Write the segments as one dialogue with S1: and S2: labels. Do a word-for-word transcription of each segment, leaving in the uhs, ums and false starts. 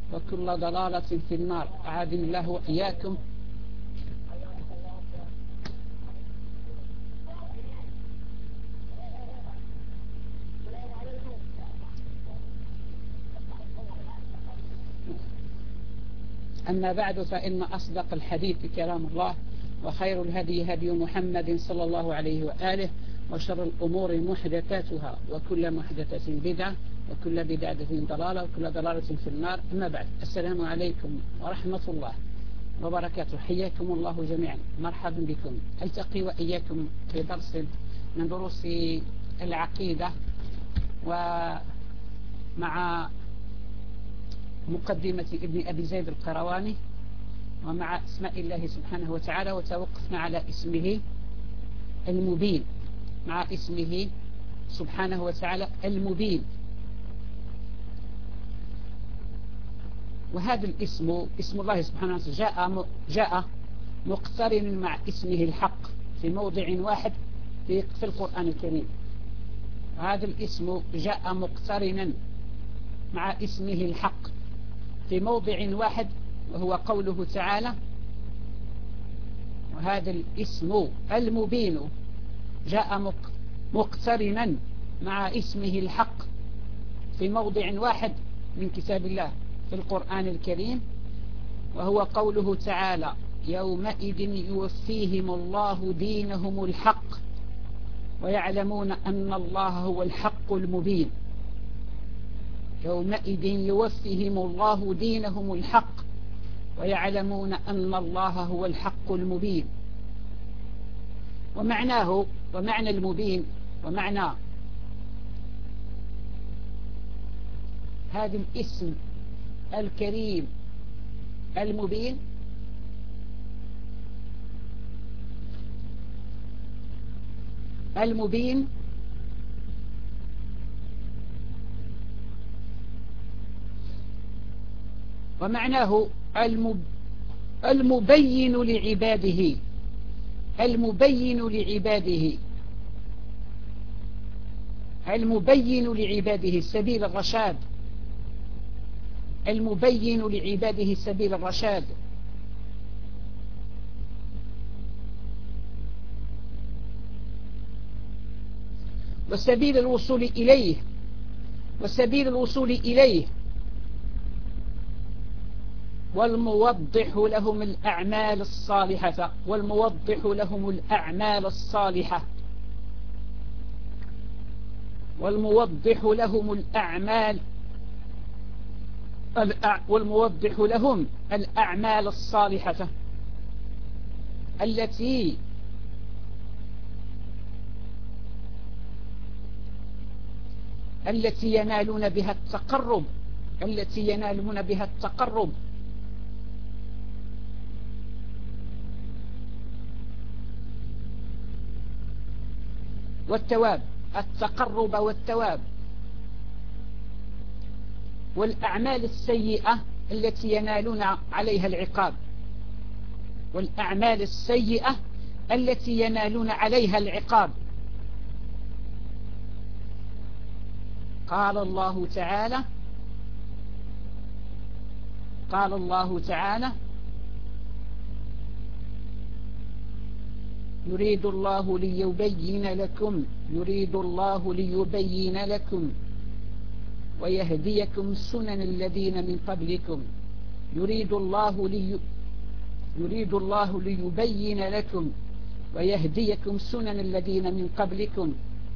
S1: وكل ضلالة في النار، أعاذني الله وإياكم. أما بعد، فإن أصدق الحديث كلام الله، وخير الهدي هدي محمد صلى الله عليه وآله، وشر الأمور محدثاتها، وكل محدثة بدعة، وكل بدعة ضلالة، وكل ضلالة في النار. أما بعد، السلام عليكم ورحمة الله وبركاته. حياكم الله جميعا، مرحبا بكم. ألتقي وإياكم في درس من دروس العقيدة، ومع مقدمة ابن أبي زيد القرواني، ومع اسماء الله سبحانه وتعالى، وتوقفنا على اسمه المبين، مع اسمه سبحانه وتعالى المبين. وهذا الاسم، اسم الله سبحانه وتعالى، جاء جاء مقترن مع اسمه الحق في موضع واحد في في القرآن الكريم. هذا الاسم جاء مقترنا مع اسمه الحق في موضع واحد، وهو قوله تعالى: وهذا الاسم المبين جاء مقترنا مع اسمه الحق في موضع واحد من كتاب الله في القرآن الكريم، وهو قوله تعالى: يومئذ يوفيهم الله دينهم الحق ويعلمون أن الله هو الحق المبين. يومئذ يوفيهم الله دينهم الحق ويعلمون أن الله هو الحق المبين. ومعناه، ومعنى المبين، ومعنى هذا الاسم الكريم المبين المبين ومعناه المبين لعباده، المبين لعباده المبين لعباده سبيل الرشاد، المبين لعباده سبيل الرشاد. وسبيل الوصول إليه، وسبيل الوصول إليه والموضح لهم الأعمال الصالحة، والموضح لهم الأعمال الصالحة والموضح لهم الأعمال والموضح لهم الأعمال الصالحة التي التي ينالون بها التقرب التي ينالون بها التقرب والثواب، التقرب والثواب. والأعمال السيئة التي ينالون عليها العقاب، والأعمال السيئة التي ينالون عليها العقاب. قال الله تعالى قال الله تعالى يريد الله ليبين لكم يريد الله ليبين لكم ويهديكم سنن الذين من قبلكم. يريد الله لي يريد الله ليبين لكم ويهديكم سنن الذين من قبلكم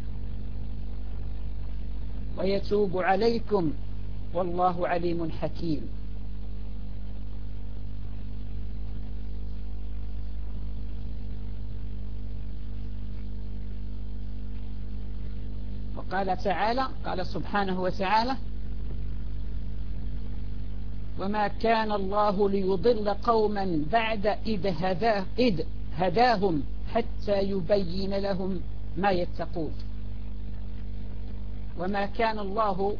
S1: ويتوب عليكم والله عليم حكيم. وقال تعالى قال سبحانه وتعالى: وما كان الله ليضل قوما بعد إذ هداه إذ هداهم حتى يبين لهم ما يتقون. وما كان الله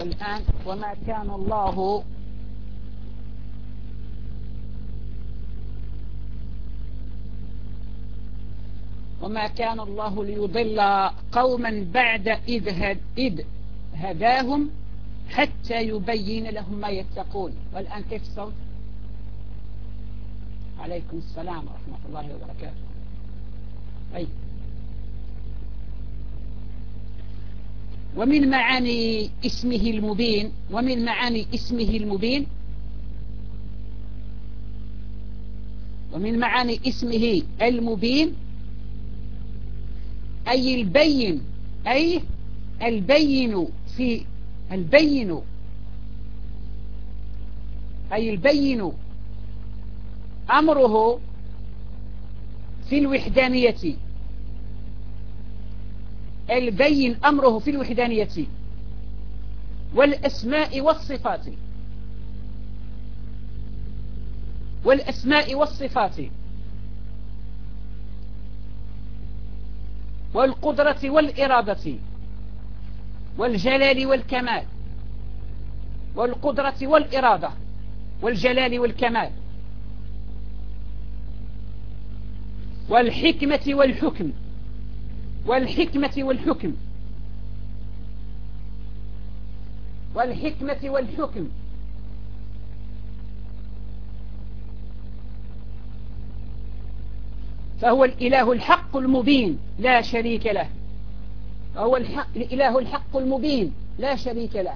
S1: والآن وما كان الله وما كان الله ليضل قوما بعد إذ, هد إذ هداهم حتى يبين لهم ما يتقون. والآن كيف الصوت؟ عليكم السلام ورحمة الله وبركاته. أي ومن معاني اسمه المبين ومن معاني اسمه المبين ومن معاني اسمه المبين أي البين أي البين في البين أي البين أمره في الوحدانية البين أمره في الوحدانية والأسماء والصفات والأسماء والصفات والقدرة والإرادة والجلال والكمال والقدرة والإرادة والجلال والكمال والحكمة والحكم والحكمة والحكم والحكمة والحكم فهو الإله الحق المبين لا شريك له فهو الحق الإله الحق المبين لا شريك له.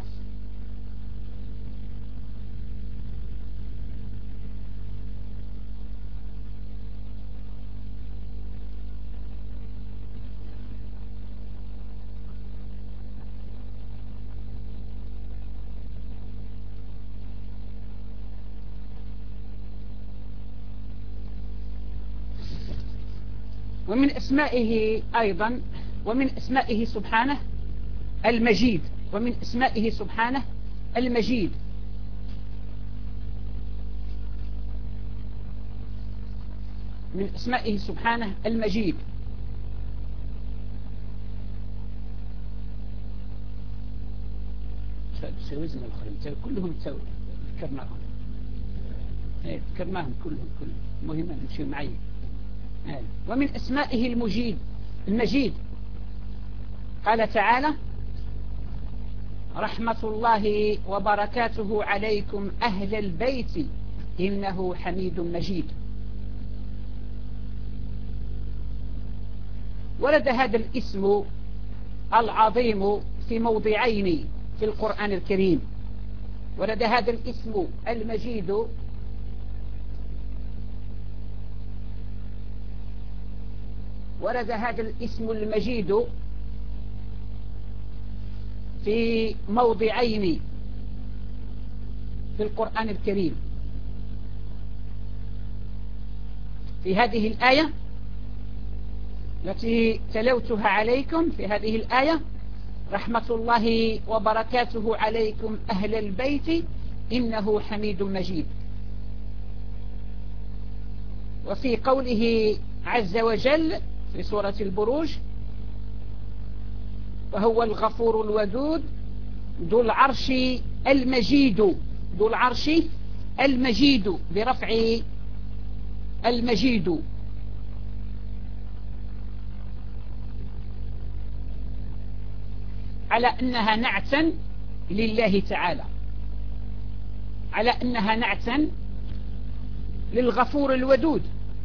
S1: ومن أسمائه أيضا ومن أسمائه سبحانه المجيد ومن أسمائه سبحانه المجيد من أسمائه سبحانه المجيد سوزنا الآخرين كلهم تسوي ذكرناهم ذكرناهم كلهم كلهم مهمة نمشي معي. ومن أسمائه المجيد المجيد قال تعالى رحمة الله وبركاته عليكم أهل البيت إنه حميد مجيد. ورد هذا الاسم العظيم في موضعين في القرآن الكريم. ورد هذا الاسم المجيد ورد هذا الاسم المجيد في موضعين في القرآن الكريم. في هذه الآية التي تلوتها عليكم في هذه الآية رحمة الله وبركاته عليكم أهل البيت إنه حميد مجيد. وفي قوله عز وجل في سورة البروج وهو الغفور الودود ذو العرش المجيد ذو العرش المجيد برفع المجيد. على أنها نعتا لله تعالى على أنها نعتا للغفور الودود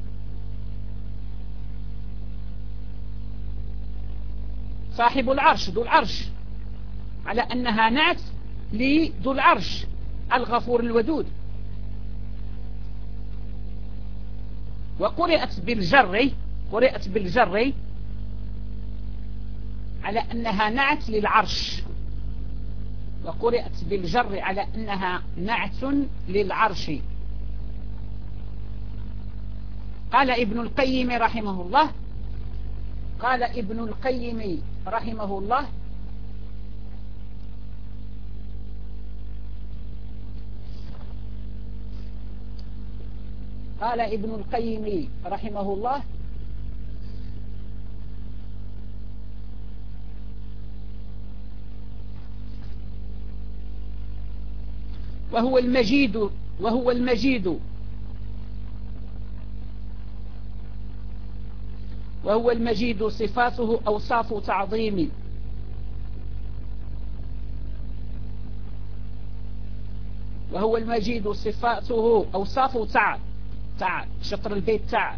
S1: صاحب العرش ذو العرش على أنها نعت لذو العرش الغفور الودود. وقرأت بالجر قرأت بالجر على أنها نعت للعرش وقرأت بالجر على أنها نعت للعرش. قال ابن القيم رحمه الله قال ابن القيم رحمه الله قال ابن القيم رحمه الله وهو المجيد وهو المجيد وهو المجيد صفاته أوصاف تعظيم. وهو المجيد صفاته أوصاف تع تع شطر البيت تع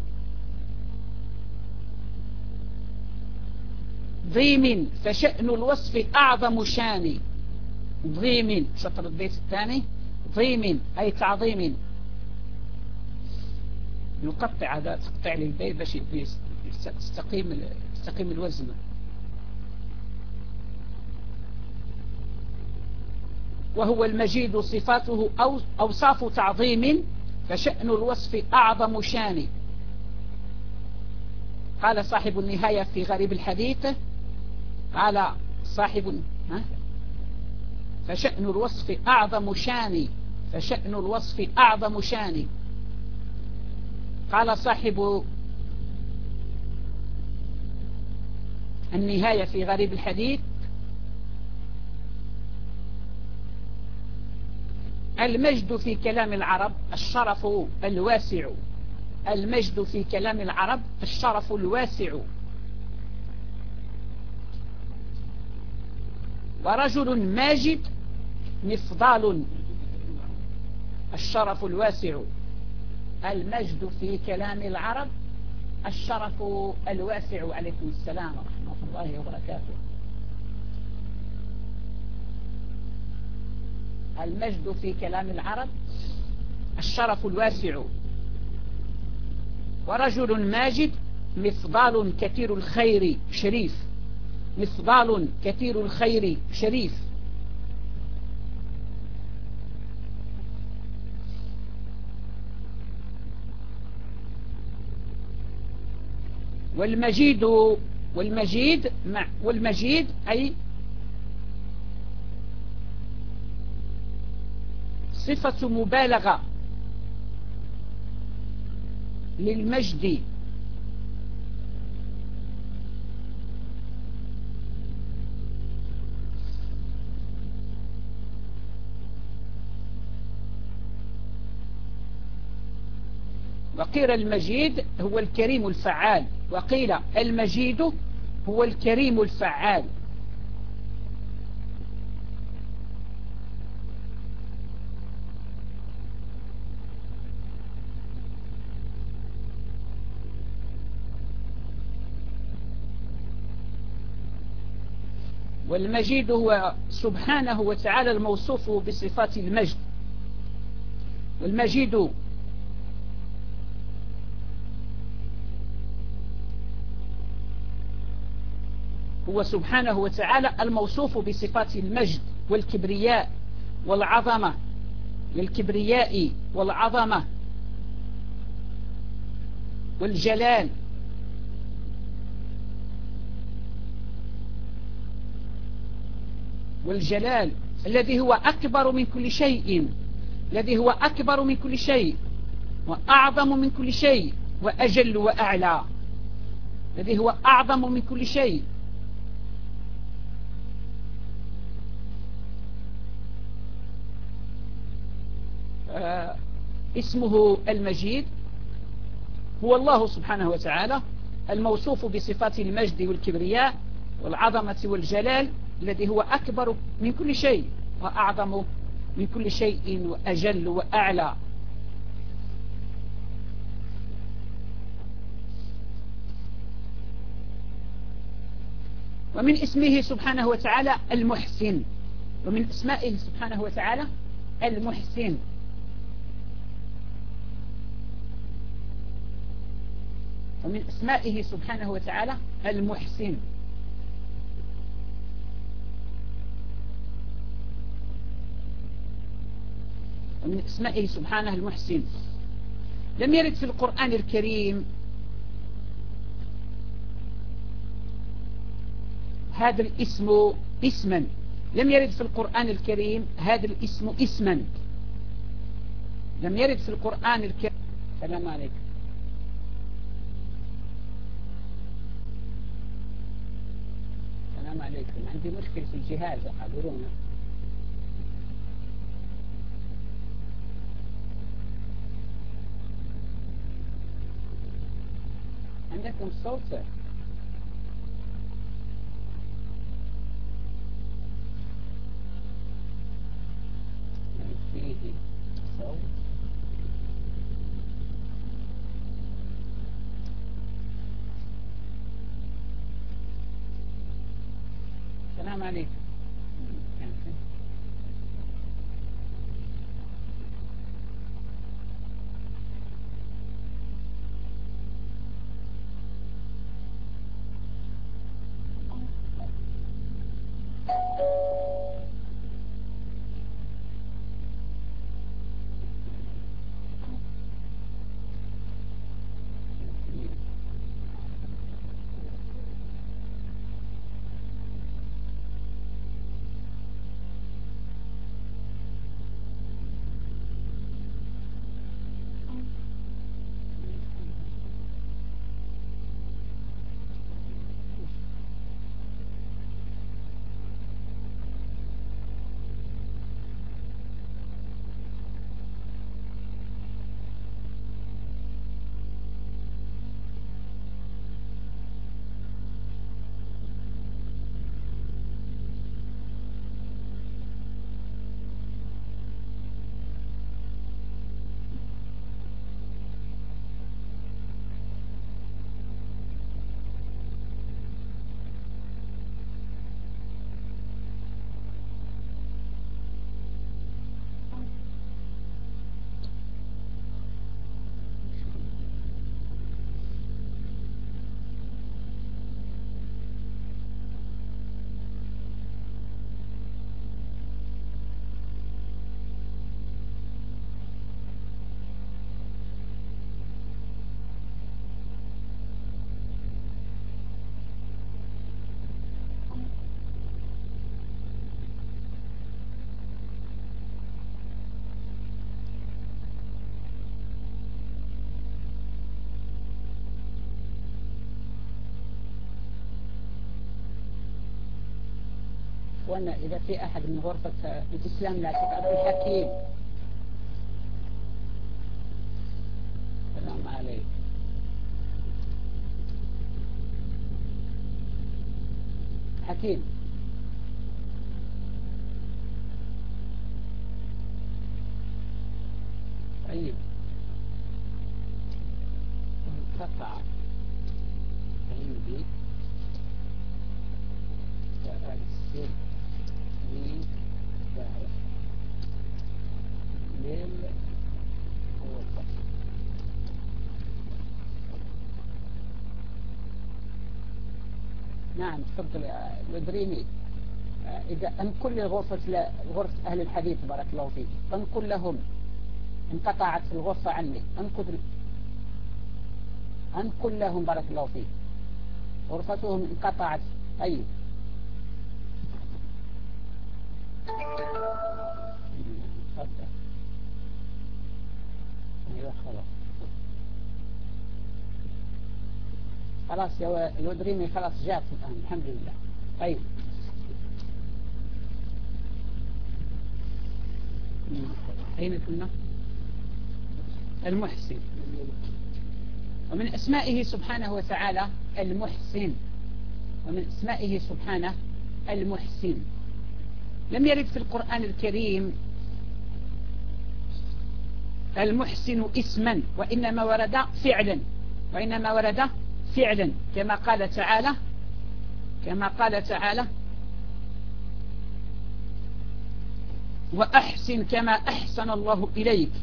S1: ضيم فشأن الوصف أعظم شان. ضيم شطر البيت الثاني ضيم أي تعظيم. نقطع هذا تقطع لي البيت باش يستقيم يستقيم الوزن. وهو المجيد صفاته أوصاف تعظيم فشأن الوصف أعظم شان. قال صاحب النهاية في غريب الحديث قال صاحب ها فشأن الوصف أعظم شان. فشأن الوصف أعظم شان. قال صاحب النهاية في غريب الحديث المجد في كلام العرب الشرف الواسع. المجد في كلام العرب الشرف الواسع. ورجل ماجد مفضال الشرف الواسع. المجد في كلام العرب الشرف الواسع. عليكم السلام ورحمة الله وبركاته. المجد في كلام العرب الشرف الواسع. ورجل ماجد مفضال كثير الخير شريف. مفضال كثير الخير شريف. والمجيد والمجيد مع والمجيد أي صفة مبالغة للمجد. وقيل المجيد هو الكريم الفعال. وقيل المجيد هو الكريم الفعال. والمجيد هو سبحانه وتعالى الموصوف بصفات المجد. والمجيد هو سبحانه وتعالى الموصوف بصفات المجد والكبرياء والعظمة. والكبرياء والعظمة والجلال. والجلال الذي هو أكبر من كل شيء. الذي هو أكبر من كل شيء وأعظم من كل شيء وأجل وأعلى. الذي هو أعظم من كل شيء. آه اسمه المجيد هو الله سبحانه وتعالى الموصوف بصفات المجد والكبرياء والعظمة والجلال الذي هو أكبر من كل شيء وأعظم من كل شيء وأجل وأعلى. ومن اسمه سبحانه وتعالى المحسن. ومن اسمائه سبحانه وتعالى المحسن. ومن اسمائه سبحانه وتعالى المحسن. ومن اسمائه سبحانه المحسن. لم يرد في القرآن الكريم هذا الاسم اسما. لم يرد في القرآن الكريم هذا الاسم اسما. لم يرد في القرآن الكريم. السلام عليكم. السلام عليكم. عندي مشكلة في الجهاز أخبرونا. عندكم صوت فيه صوت. السلام عليكم. وانا اذا في احد من غرفة الاسلام لا تقعد الحكيم. السلام عليكم. حكيم طيب انقطع عندي تأرسل لي دعوة للغرفة. نعم تفضل يا الودريمي. إذا أنقل لغرفة غرفة أهل الحديث بارك الله فيك، أنقل لهم انقطعت في الغرفة عني، أنقل أنقل لهم بارك الله فيك، غرفتهم انقطعت. طيب تفضل. أيوة خلاص خلاص يا الودريمي خلاص جات الآن الحمد لله. طيب أين كنا؟ المحسن. ومن أسمائه سبحانه وتعالى المحسن، ومن أسمائه سبحانه المحسن. لم يرد في القرآن الكريم المحسن اسما، وإنما ورد فعلا، وإنما ورد فعلا كما قال تعالى كما قال تعالى وأحسن كما أحسن الله إليك،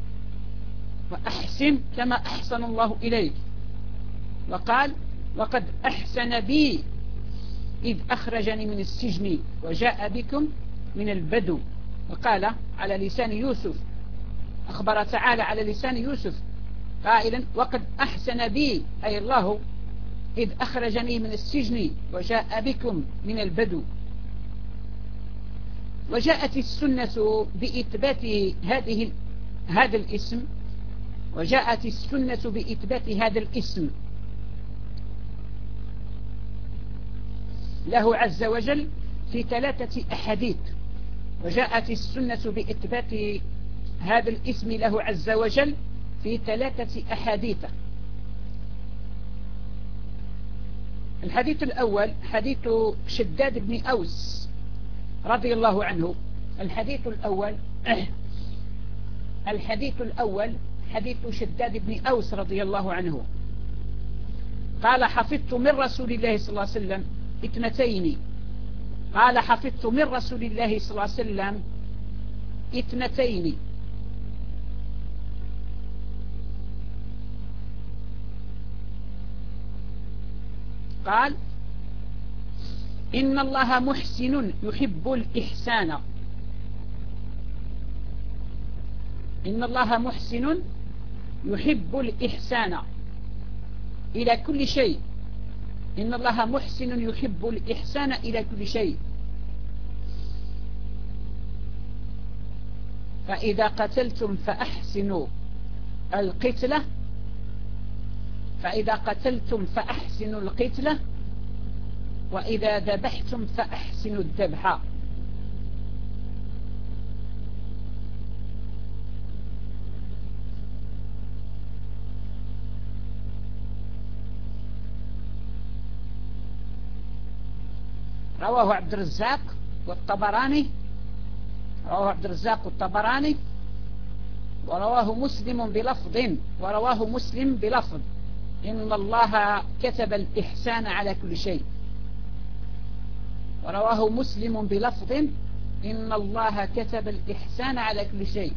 S1: وأحسن كما أحسن الله إليك. وقال وقد أحسن بي إذ أخرجني من السجن وجاء بكم من البدو. وقال على لسان يوسف، أخبر تعالى على لسان يوسف قائلا وقد أحسن بي أي الله إذ أخرجني من السجن وجاء بكم من البدو. وجاءت السنة بإثبات هذه هذا الاسم وجاءت السنة بإثبات هذا الاسم له عز وجل في ثلاثة أحاديث. وجاءت السنة بإثبات هذا الاسم له عز وجل في ثلاثة أحاديث. الحديث الأول حديث شداد بن أوس رضي الله عنه. الحديث الأول الحديث الأول حديث شداد بن أوس رضي الله عنه قال حفظت من رسول الله صلى الله عليه وسلم اثنتين قال حفظت من رسول الله صلى الله عليه وسلم اثنتين قال إن الله محسن يحب الإحسان إن الله محسن يحب الإحسان إلى كل شيء إن الله محسن يحب الإحسان إلى كل شيء فإذا قتلتم فأحسنوا القتلة فإذا قتلتم فأحسنوا القتلة وإذا ذبحتم فأحسنوا الذبح. رواه عبد الرزاق والطبراني رواه عبد الرزاق والطبراني ورواه مسلم بلفظ ورواه مسلم بلفظ إن الله كتب الإحسان على كل شيء. ورواه مسلم بلفظ إن الله كتب الإحسان على كل شيء.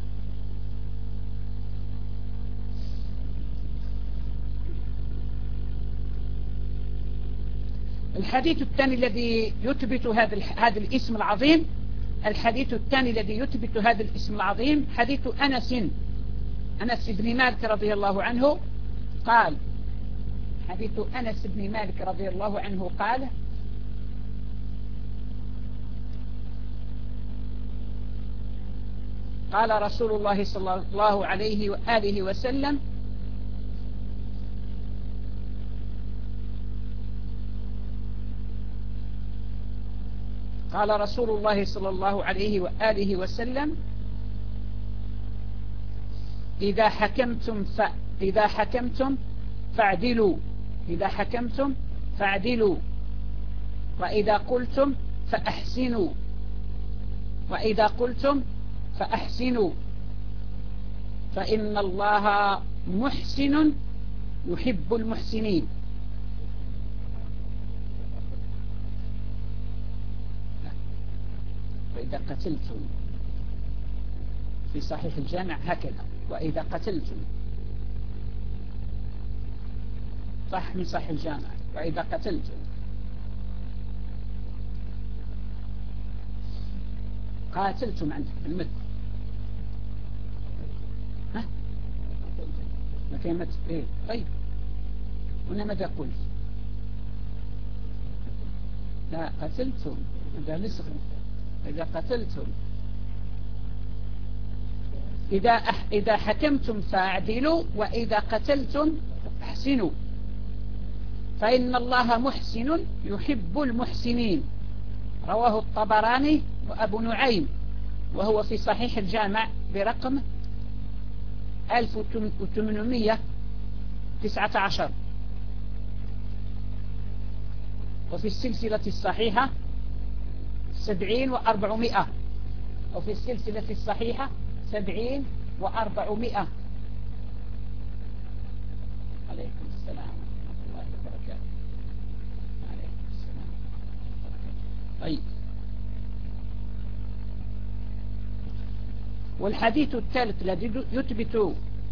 S1: الحديث الثاني الذي يثبت هذا هذا الاسم العظيم الحديث الثاني الذي يثبت هذا الاسم العظيم حديث أنس أنس بن مالك رضي الله عنه قال حديث أنس بن مالك رضي الله عنه قال قال رسول الله صلى الله عليه وآله وسلم قال رسول الله صلى الله عليه وآله وسلم إذا حكمتم ف... إذا حكمتم فاعدلوا إذا حكمتم فاعدلوا وإذا قلتم فأحسنوا وإذا قلتم فأحسنوا فإن الله محسن يحب المحسنين. وإذا قتلتم في صحيح الجامع هكذا وإذا قتلتم صح من صحيح الجامع وإذا قتلتم قاتلتم عندك المد ها ما في مد ايه طيب هنا ماذا قلت لا قتلتم هذا نسخ إذا قتلتم إذا أح إذا حكمتم فاعدلوا وإذا قتلتم احسنوا فإن الله محسن يحب المحسنين. رواه الطبراني وأبو نعيم وهو في صحيح الجامع برقم ألف وثمانمئة وتسعة عشر وفي السلسلة الصحيحة سبعين وأربعمائة وفي السلسلة الصحيحة سبعين وأربعمائة. عليكم السلام ورحمة الله وبركاته. عليكم السلام وبركاته. طيب والحديث الثالث الذي يثبت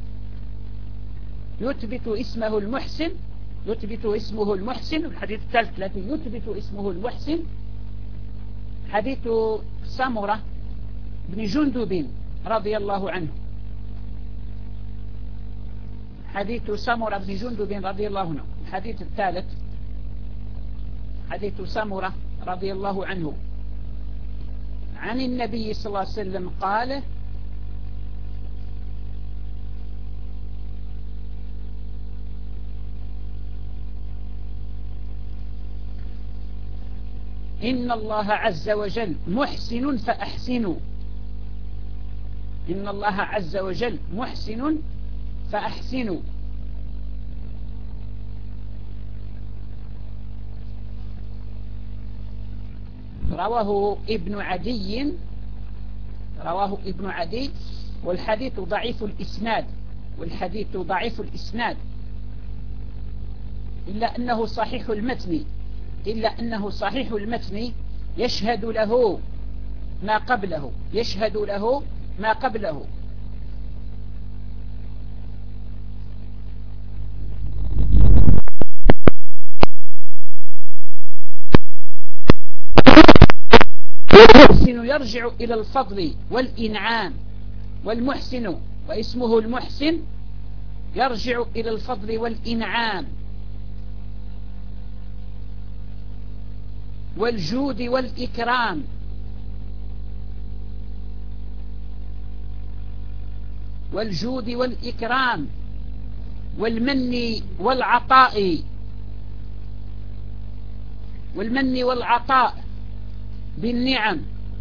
S1: يثبت اسمه المحسن يثبت اسمه المحسن الحديث الثالث الذي يثبت اسمه المحسن حديث سمرة بن جندب رضي الله عنه حديث سمرة بن جندب رضي الله عنه. الحديث الثالث حديث سمرة رضي الله عنه عن النبي صلى الله عليه وسلم قال إن الله عز وجل محسن فأحسنوا إن الله عز وجل محسن فأحسنوا رواه ابن عدي رواه ابن عدي والحديث ضعيف الإسناد والحديث ضعيف الإسناد إلا أنه صحيح المتن إلا أنه صحيح المتن يشهد له ما قبله يشهد له ما قبله والمحسن يرجع إلى الفضل والإنعام والمحسن واسمه المحسن يرجع إلى الفضل والإنعام والجود والإكرام والجود والإكرام والمن والعطاء والمن والعطاء بالنعم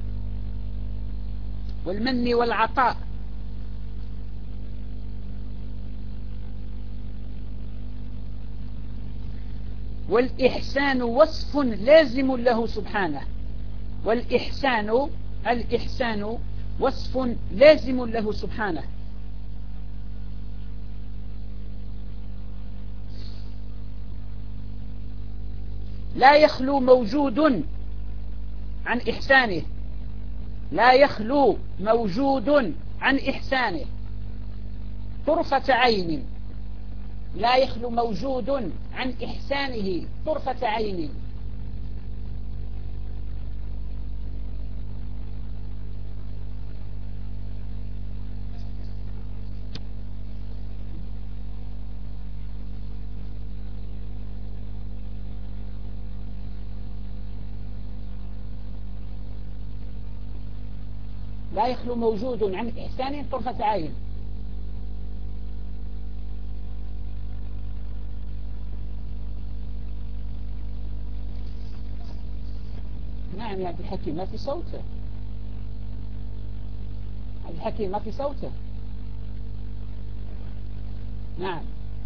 S1: والمن والعطاء والإحسان وصف لازم له سبحانه والإحسان الإحسان وصف لازم له سبحانه لا يخلو موجود عن إحسانه لا يخلو موجود عن إحسانه طرفة عين لا يخلو موجود عن إحسانه طرفة عين لا يخلو موجود عن إحسانه طرفة عين نعم يا عبد الحكيم ما في صوته عبد الحكيم ما في صوته نعم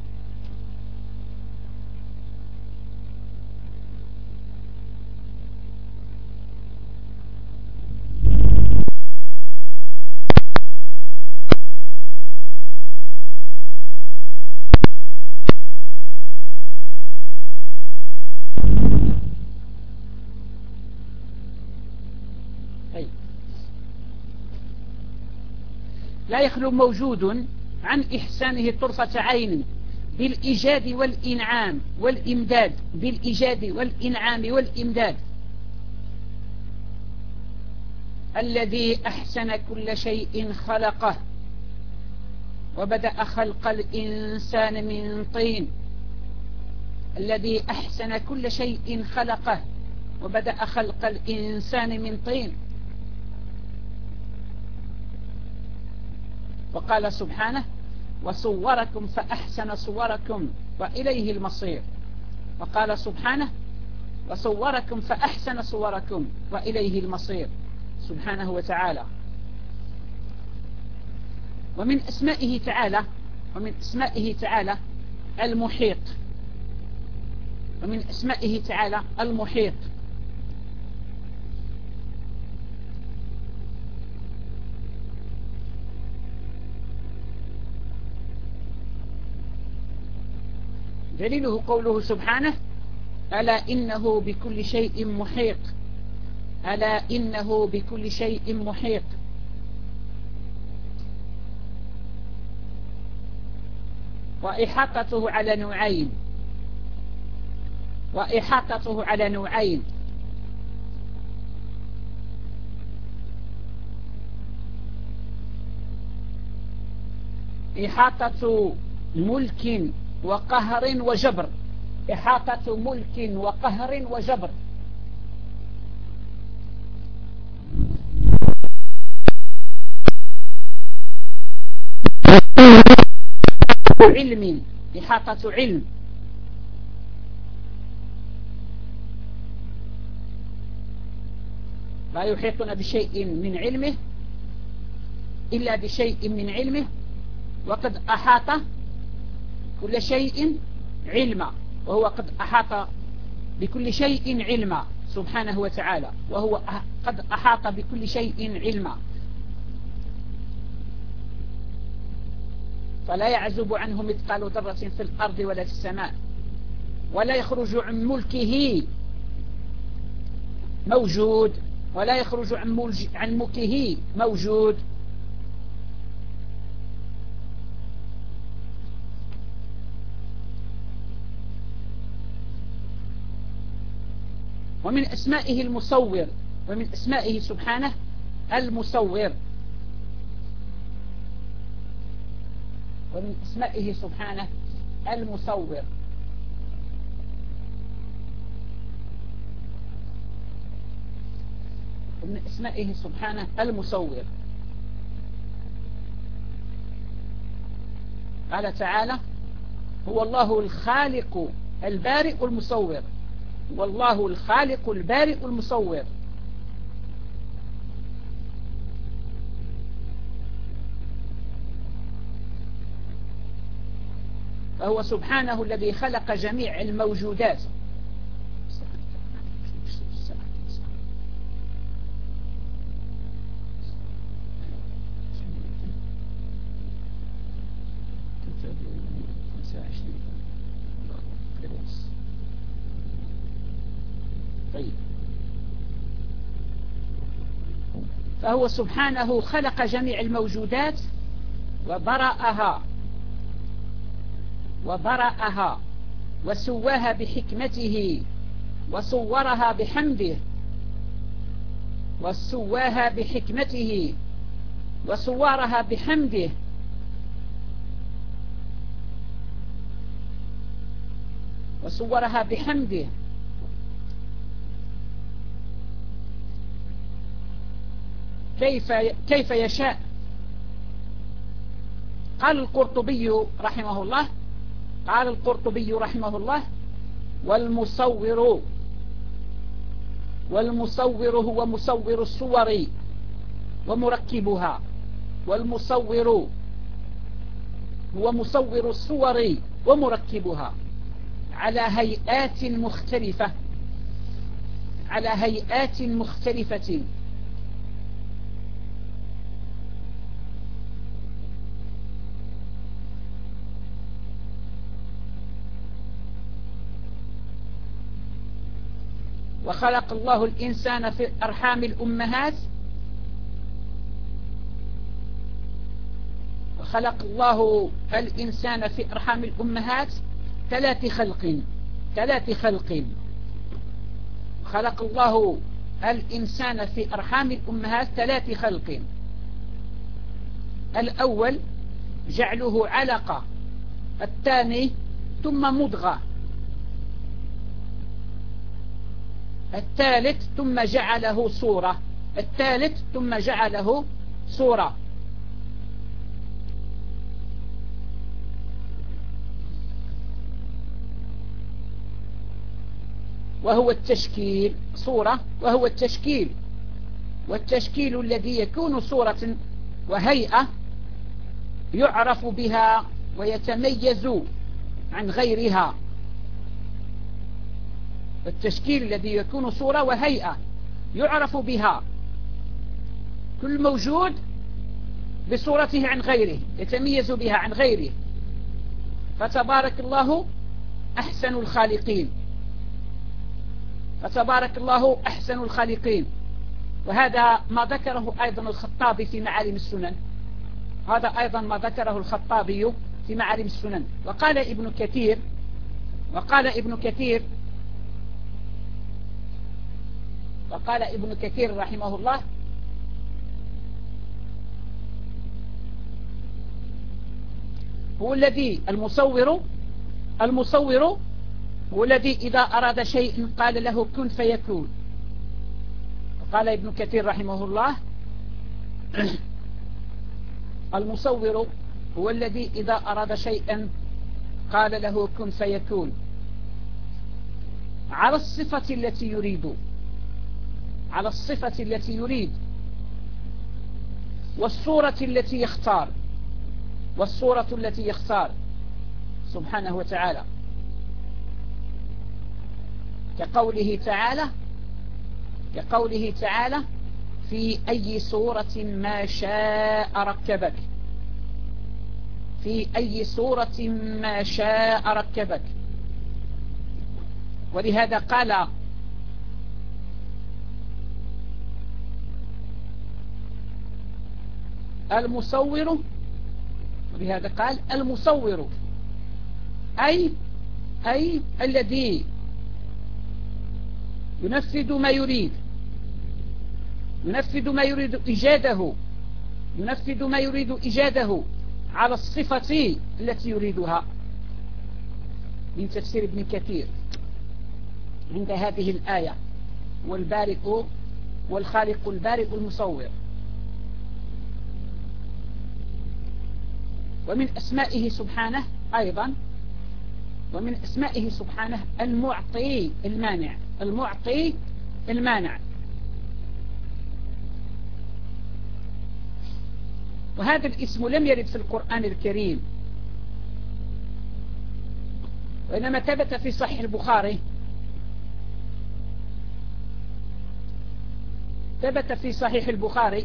S1: لا يخلو موجود عن إحسانه طرفة عين بالإيجاد والإنعام والإمداد بالإيجاد والإنعام والإمداد الذي أحسن كل شيء خلقه وبدأ خلق الإنسان من طين الذي أحسن كل شيء خلقه وبدأ خلق الإنسان من طين وقال سبحانه وصوركم فأحسن صوركم وإليه المصير وقال سبحانه وصوركم فأحسن صوركم وإليه المصير سبحانه وتعالى ومن أسمائه تعالى ومن أسمائه تعالى المحيط ومن أسمائه تعالى المحيط دليله قوله سبحانه ألا إنه بكل شيء محيط ألا إنه بكل شيء محيط وإحاطته على نوعين وإحاطته على نوعين إحاطة ملك وقهر وجبر إحاطة ملك وقهر وجبر علم إحاطة علم لا يحيطون بشيء من علمه إلا بشيء من علمه وقد أحاط كل شيء علما وهو قد أحاط بكل شيء علما سبحانه وتعالى، وهو قد أحاط بكل شيء علما، فلا يعزب عنه مثقال ذرة في الأرض ولا في السماء، ولا يخرج عن ملكه موجود، ولا يخرج عن ملكه موجود. ومن أسمائه المصور، ومن أسمائه سبحانه المصور، ومن أسمائه سبحانه المصور. ومن أسمائه سبحانه المصور. قال تعالى: هو الله الخالق البارئ المصور، والله الخالق البارئ المصور. فهو سبحانه الذي خلق جميع الموجودات. طيب. فهو سبحانه خلق جميع الموجودات وبرأها وبرأها وسواها بحكمته وصورها بحمده وسواها بحكمته وصورها بحمده وصورها بحمده كيف كيف يشاء. قال القرطبي رحمه الله قال القرطبي رحمه الله: والمصور والمصور هو مصور الصور ومركبها، والمصور هو مصور الصور ومركبها على هيئات مختلفة على هيئات مختلفة وخلق الله الإنسان في أرحام الأمهات وخلق الله الإنسان في أرحام الأمهات ثلاث خلق ثلاث خلق خلق الله الإنسان في أرحام الأمهات ثلاث خلق. الأول جعله علقة، الثاني ثم مضغة، الثالث ثم جعله صورة الثالث ثم جعله صورة. وهو التشكيل صورة وهو التشكيل والتشكيل الذي يكون صورة وهيئة يعرف بها ويتميز عن غيرها. التشكيل الذي يكون صورة وهيئة يعرف بها، كل موجود بصورته عن غيره يتميز بها عن غيره. فتبارك الله أحسن الخالقين فتبارك الله أحسن الخالقين. وهذا ما ذكره أيضا الخطابي في معالم السنن هذا أيضا ما ذكره الخطابي في معالم السنن. وقال ابن كثير وقال ابن كثير وقال ابن كثير رحمه الله: هو الذي المصور المصور هو الذي إذا أراد شيء قال له كن فيكون. وقال ابن كثير رحمه الله: المصور هو الذي إذا أراد شيئا قال له كن فيكون على الصفة التي يريد على الصفة التي يريد والصورة التي يختار والصورة التي يختار سبحانه وتعالى. كقوله تعالى كقوله تعالى في أي سورة ما شاء ركبك في أي سورة ما شاء ركبك. ولهذا قال المصور ولهذا قال المصور أي أي الذي ينفذ ما يريد ينفذ ما يريد إيجاده ينفذ ما يريد إيجاده على الصفة التي يريدها. من تفسير ابن كثير عند هذه الآية والبارئ والخالق البارئ المصور. ومن أسمائه سبحانه أيضا ومن أسمائه سبحانه المعطي المانع المعطي المانع. وهذا الاسم لم يرد في القرآن الكريم، وإنما ثبت في صحيح البخاري ثبت في صحيح البخاري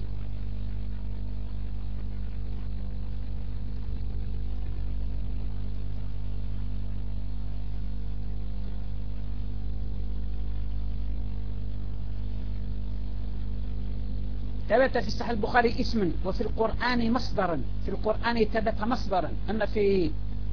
S1: ثبت في صحيح البخاري اسما، وفي القرآن مصدرا. في القرآن ثبت مصدرا، أما في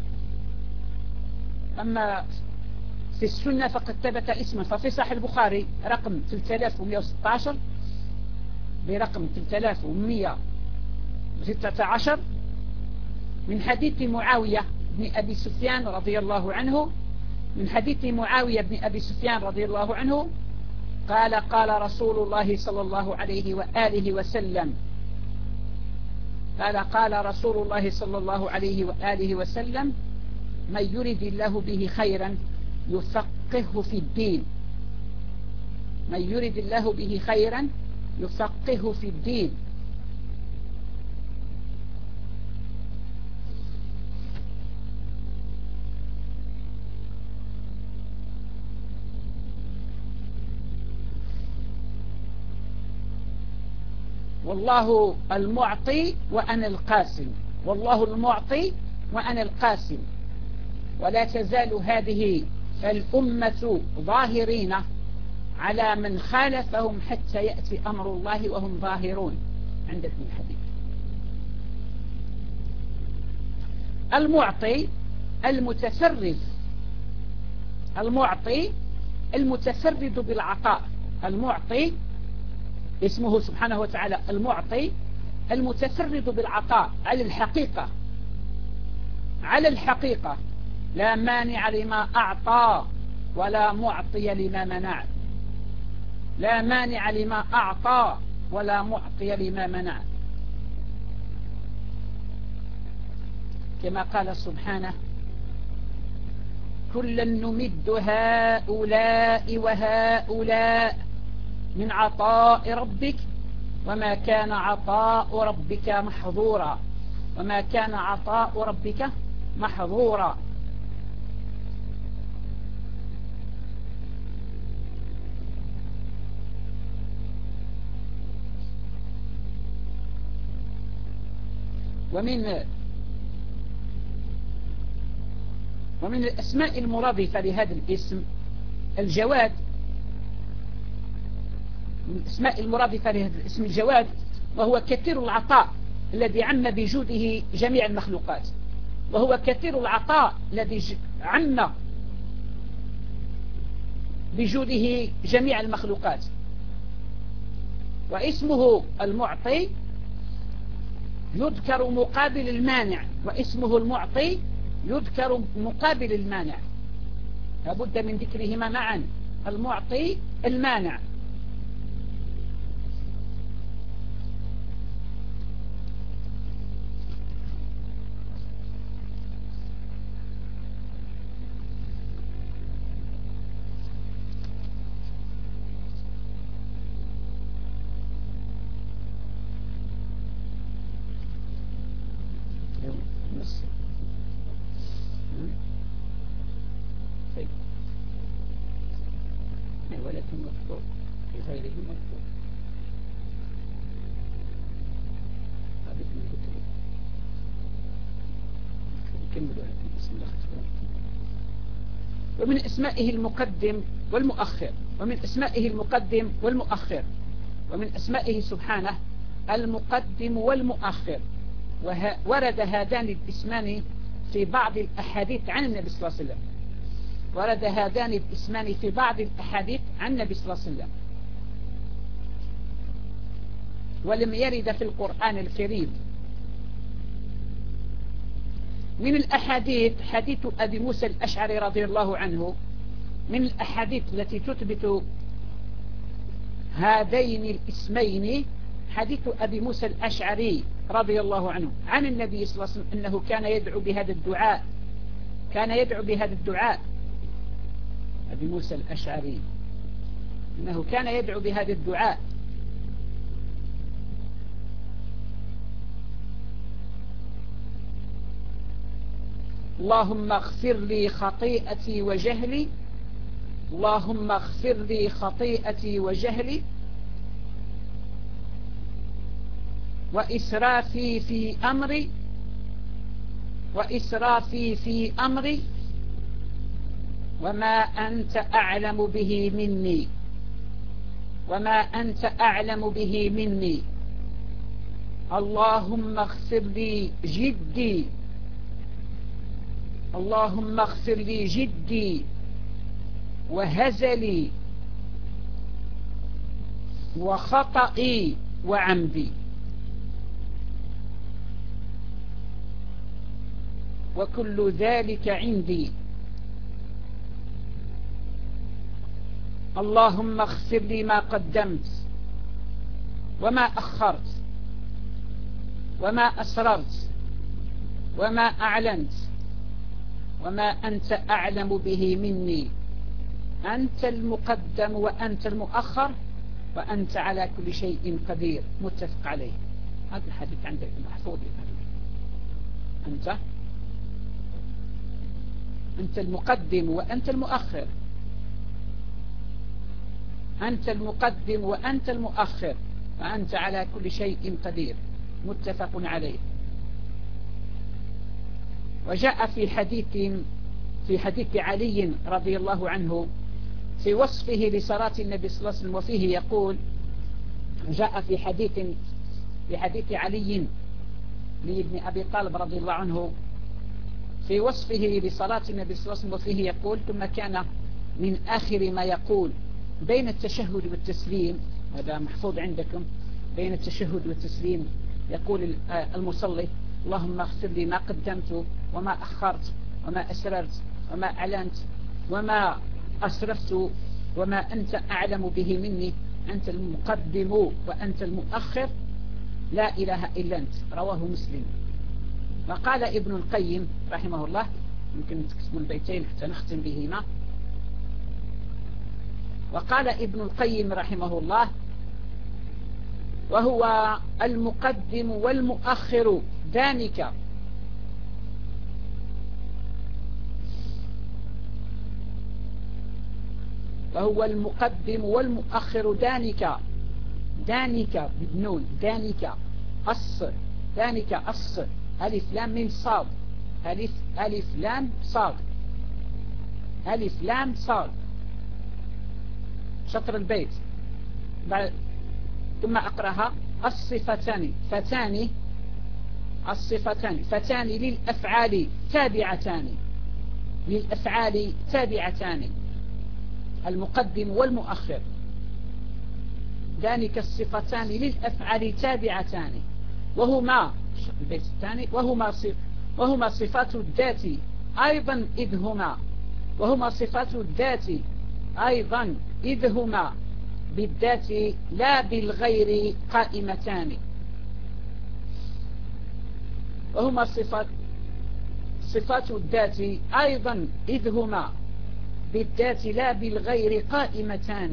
S1: أما في السنة فقد ثبت اسما. ففي صحيح البخاري رقم ثلاثة آلاف ومئة وستة عشر برقم ثلاثة آلاف ومئة وستة عشر من حديث معاوية بن أبي سفيان رضي الله عنه من حديث معاوية بن أبي سفيان رضي الله عنه قال قال رسول الله صلى الله عليه وآله وسلم قال قال رسول الله صلى الله عليه وآله وسلم من يرد الله به خيرا يفقهه في الدين من يرد الله به خيرا يفقهه في الدين. والله المعطي وأنا القاسم والله المعطي وأنا القاسم. ولا تزال هذه الأمة ظاهرين على من خالفهم حتى يأتي أمر الله وهم ظاهرون. عندك من الحديث. المعطي المتفرد المعطي المتفرد بالعطاء. المعطي اسمه سبحانه وتعالى المعطي المتفرد بالعطاء على الحقيقة على الحقيقة لا مانع لما أعطى ولا معطي لما منع لا مانع لما أعطى ولا معطي لما منع. كما قال سبحانه كلا نمد هؤلاء وهؤلاء من عطاء ربك وما كان عطاء ربك محظورا وما كان عطاء ربك محظورا. ومن ومن الأسماء المرادفة لهذا الاسم الجواد. من الأسماء المرادفة لهذا الاسم الجواد، وهو كثير العطاء الذي عم بجوده جميع المخلوقات وهو كثير العطاء الذي عم بجوده جميع المخلوقات. واسمه المعطي يذكر مقابل المانع واسمه المعطي يذكر مقابل المانع، لابد من ذكرهما معا، المعطي المانع. مذكور في غيره مذكور. هذه من الكتب. نكمل بسم الله. ومن اسمائه المقدم والمؤخر ومن اسمائه المقدم والمؤخر ومن اسمائه سبحانه المقدم والمؤخر. ورد هذان الاسمان في بعض الأحاديث عن النبي صلى الله عليه وسلم ورد هذان الاسمان في بعض الأحاديث عن النبي صلى الله عليه وسلم ولم يرد في القرآن الكريم. من الأحاديث حديث أبي موسى الأشعري رضي الله عنه، من الأحاديث التي تثبت هذين الاسمين حديث أبي موسى الأشعري رضي الله عنه عن النبي صلى الله عليه وسلم أنه كان يدعو بهذا الدعاء كان يدعو بهذا الدعاء أبي موسى الأشعري أنه كان يدعو بهذا الدعاء: اللهم اغفر لي خطيئتي وجهلي اللهم اغفر لي خطيئتي وجهلي وإسرافي في أمري وإسرافي في أمري وما أنت أعلم به مني وما أنت أعلم به مني اللهم اغفر لي جدي اللهم اغفر لي جدي وهزلي وخطئي وعمدي وكل ذلك عندي اللهم اغفر لي ما قدمت وما أخرت وما أسررت وما أعلنت وما أنت أعلم به مني أنت المقدم وأنت المؤخر وأنت على كل شيء قدير. متفق عليه. هذا الحديث عندك محفوظ. أنت أنت المقدم وأنت المؤخر أنت المقدم وأنت المؤخر وأنت على كل شيء قدير. متفق عليه. وجاء في حديث في حديث علي رضي الله عنه في وصفه لصلاة النبي صلى الله عليه وسلم وفيه يقول: جاء في حديث في حديث علي لابن أبي طالب رضي الله عنه في وصفه لصلاة النبي صلى الله عليه وسلم وفيه يقول: ثم كان من آخر ما يقول بين التشهد والتسليم، هذا محفوظ عندكم، بين التشهد والتسليم يقول المصلي: اللهم اغفر لي ما قدمت وما أخرت وما أسررت وما أعلنت وما أسرفت وما أنت أعلم به مني أنت المقدم وأنت المؤخر لا إله إلا أنت. رواه مسلم. وقال ابن القيم رحمه الله، يمكن تكتبوا البيتين حتى نختم بهما. وقال ابن القيم رحمه الله: وهو المقدم والمؤخر دانك وهو المقدم والمؤخر دانك دانك بالنون دانك أص دانك أص ألف لام من صاد ألف ألف لام صاد ألف لام صاد شطر البيت. ثم أقرأها: الصفتان فتان الصفتان فتان للأفعال تابعتان للأفعال تابعتان المقدم والمؤخر. ذلك الصفتان للأفعال تابعتان وهما البيت الثاني وهما صف وهما صفات الذات أيضا إذ هما وهما صفات الذات أيضا إذ هما بالذات لا بالغير قائمتان وهما صفات صفات الذات أيضا إذ هما بالذات لا بالغير قائمتان.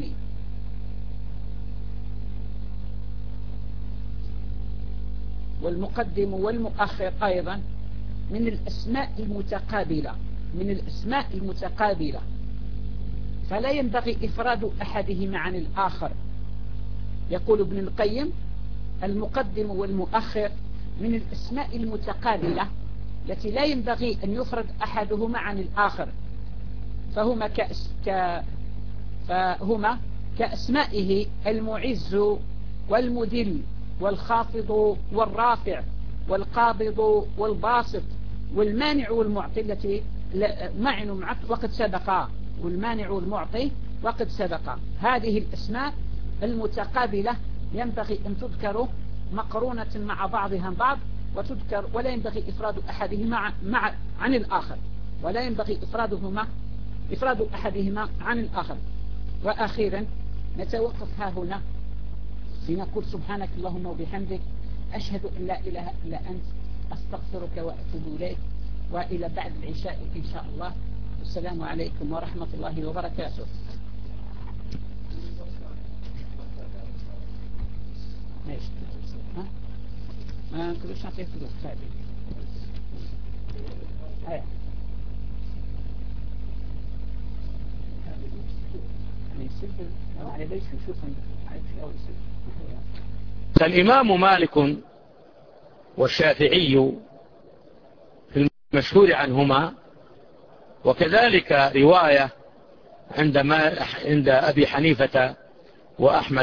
S1: والمقدم والمؤخر أيضا من الأسماء المتقابلة من الأسماء المتقابلة فلا ينبغي إفراد أحدهما عن الآخر. يقول ابن القيم: المقدم والمؤخر من الأسماء المتقابلة التي لا ينبغي أن يفرد أحدهما عن الآخر، فهما, كأس ك... فهما كأسمائه المعز والمذل والخافض والرافع والقابض والباسط والمانع والمعطي التي معن ومعط وقد سبقا، والمانع والمعطي وقد سبقا. هذه الأسماء المتقابلة ينبغي أن تذكر مقرونة مع بعضها بعض وتذكر، ولا ينبغي إفراد أحدهما مع عن الآخر، ولا ينبغي إفرادهما إفراد أحدهما عن الآخر. وأخيرا نتوقف ها هنا لنقول: سبحانك اللهم وبحمدك، أشهد أن لا إله إلا أنت، أستغفرك وأتوب إليك، وإلى بعد العشاء إن شاء الله. السلام عليكم ورحمة الله وبركاته. ماشي. ها؟ ما كلش نعطيه فلوس ثابت. هيا.
S2: الإمام مالك والشافعي في المشهور عنهما، وكذلك رواية عند عند أبي حنيفة وأحمد